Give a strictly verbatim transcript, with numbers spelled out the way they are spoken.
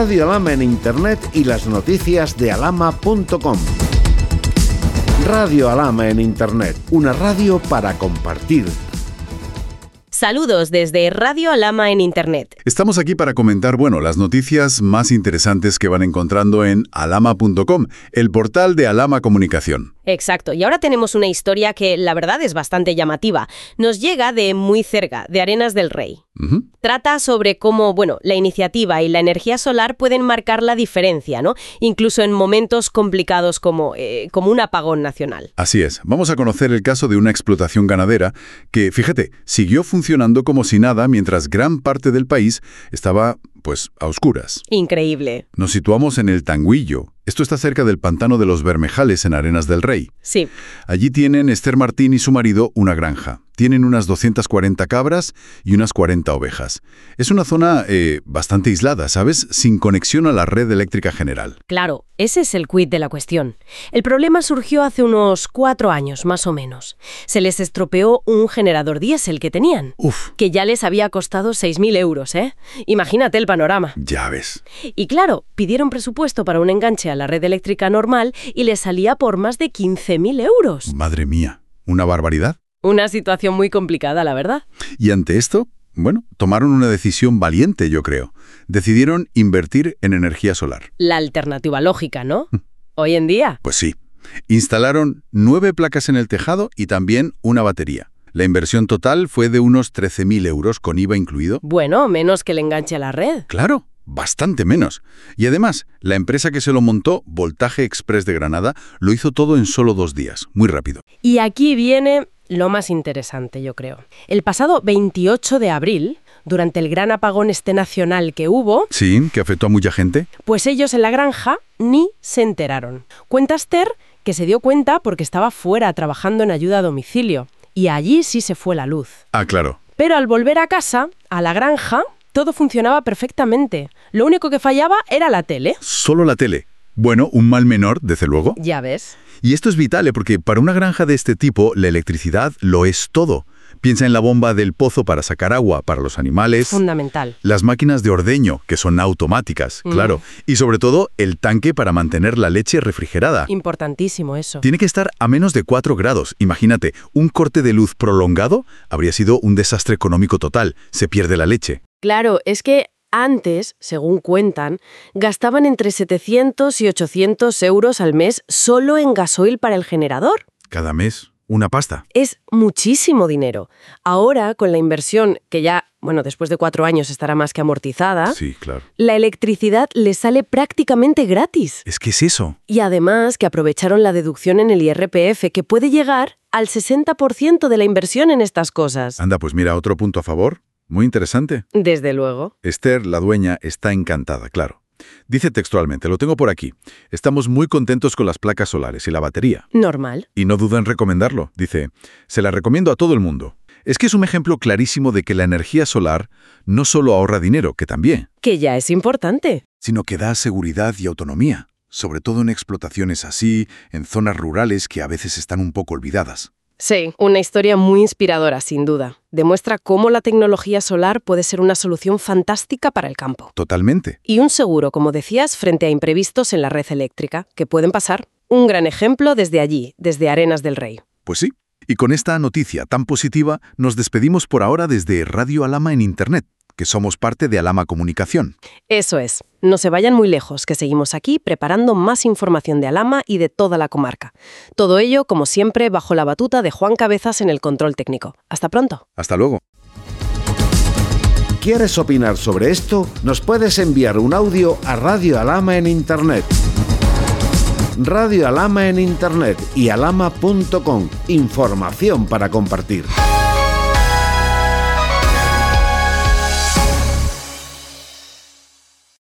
Radio Alhama en Internet y las noticias de alhama punto com. Radio Alhama en Internet, una radio para compartir. Saludos desde Radio Alhama en Internet. Estamos aquí para comentar, bueno, las noticias más interesantes que van encontrando en alhama punto com, el portal de Alhama Comunicación. Exacto, y ahora tenemos una historia que la verdad es bastante llamativa. Nos llega de muy cerca, de Arenas del Rey. Uh-huh. Trata sobre cómo, bueno, la iniciativa y la energía solar pueden marcar la diferencia, ¿no? Incluso en momentos complicados como, eh, como un apagón nacional. Así es. Vamos a conocer el caso de una explotación ganadera que, fíjate, siguió funcionando como si nada mientras gran parte del país estaba, pues, a oscuras. Increíble. Nos situamos en el Tanguillo. Esto está cerca del pantano de los Bermejales en Arenas del Rey. Sí. Allí tienen Esther Martín y su marido una granja. Tienen unas doscientas cuarenta cabras y unas cuarenta ovejas. Es una zona eh, bastante aislada, ¿sabes? Sin conexión a la red eléctrica general. Claro, ese es el quid de la cuestión. El problema surgió hace unos cuatro años, más o menos. Se les estropeó un generador diésel que tenían. Uf. Que ya les había costado seis mil euros, ¿eh? Imagínate el panorama. Ya ves. Y claro, pidieron presupuesto para un enganche a la red eléctrica normal y les salía por más de quince mil euros. Madre mía, ¿una barbaridad? Una situación muy complicada, la verdad. Y ante esto, bueno, tomaron una decisión valiente, yo creo. Decidieron invertir en energía solar. La alternativa lógica, ¿no? Hoy en día. Pues sí. Instalaron nueve placas en el tejado y también una batería. La inversión total fue de unos trece mil euros con I V A incluido. Bueno, menos que el enganche a la red. Claro, bastante menos. Y además, la empresa que se lo montó, Voltaje Express de Granada, lo hizo todo en solo dos días, muy rápido. Y aquí viene lo más interesante, yo creo. El pasado veintiocho de abril, durante el gran apagón este nacional que hubo... Sí, que afectó a mucha gente. Pues ellos en la granja ni se enteraron. Cuenta Esther que se dio cuenta porque estaba fuera trabajando en ayuda a domicilio. Y allí sí se fue la luz. Ah, claro. Pero al volver a casa, a la granja, todo funcionaba perfectamente. Lo único que fallaba era la tele. Solo la tele. Bueno, un mal menor, desde luego. Ya ves. Y esto es vital, ¿eh? Porque para una granja de este tipo, la electricidad lo es todo. Piensa en la bomba del pozo para sacar agua para los animales. Fundamental. Las máquinas de ordeño, que son automáticas, Mm. claro. Y sobre todo, el tanque para mantener la leche refrigerada. Importantísimo eso. Tiene que estar a menos de cuatro grados. Imagínate, un corte de luz prolongado habría sido un desastre económico total. Se pierde la leche. Claro, es que antes, según cuentan, gastaban entre setecientos y ochocientos euros al mes solo en gasoil para el generador. Cada mes, una pasta. Es muchísimo dinero. Ahora, con la inversión, que ya, bueno, después de cuatro años estará más que amortizada, Sí, claro. la electricidad les sale prácticamente gratis. Es que es eso. Y además que aprovecharon la deducción en el I R P F, que puede llegar al sesenta por ciento de la inversión en estas cosas. Anda, pues mira, otro punto a favor. Muy interesante. Desde luego. Esther, la dueña, está encantada, claro. Dice textualmente, lo tengo por aquí. Estamos muy contentos con las placas solares y la batería. Normal. Y no duda en recomendarlo. Dice, se la recomiendo a todo el mundo. Es que es un ejemplo clarísimo de que la energía solar no solo ahorra dinero, que también, Que ya es importante. sino que da seguridad y autonomía, sobre todo en explotaciones así, en zonas rurales que a veces están un poco olvidadas. Sí, una historia muy inspiradora, sin duda. Demuestra cómo la tecnología solar puede ser una solución fantástica para el campo. Totalmente. Y un seguro, como decías, frente a imprevistos en la red eléctrica, que pueden pasar. Un gran ejemplo desde allí, desde Arenas del Rey. Pues sí. Y con esta noticia tan positiva, nos despedimos por ahora desde Radio Alhama en Internet, que somos parte de Alhama Comunicación. Eso es. No se vayan muy lejos, que seguimos aquí preparando más información de Alhama y de toda la comarca. Todo ello, como siempre, bajo la batuta de Juan Cabezas en el control técnico. Hasta pronto. Hasta luego. ¿Quieres opinar sobre esto? Nos puedes enviar un audio a Radio Alhama en Internet. Radio Alhama en Internet y alhama punto com. Información para compartir.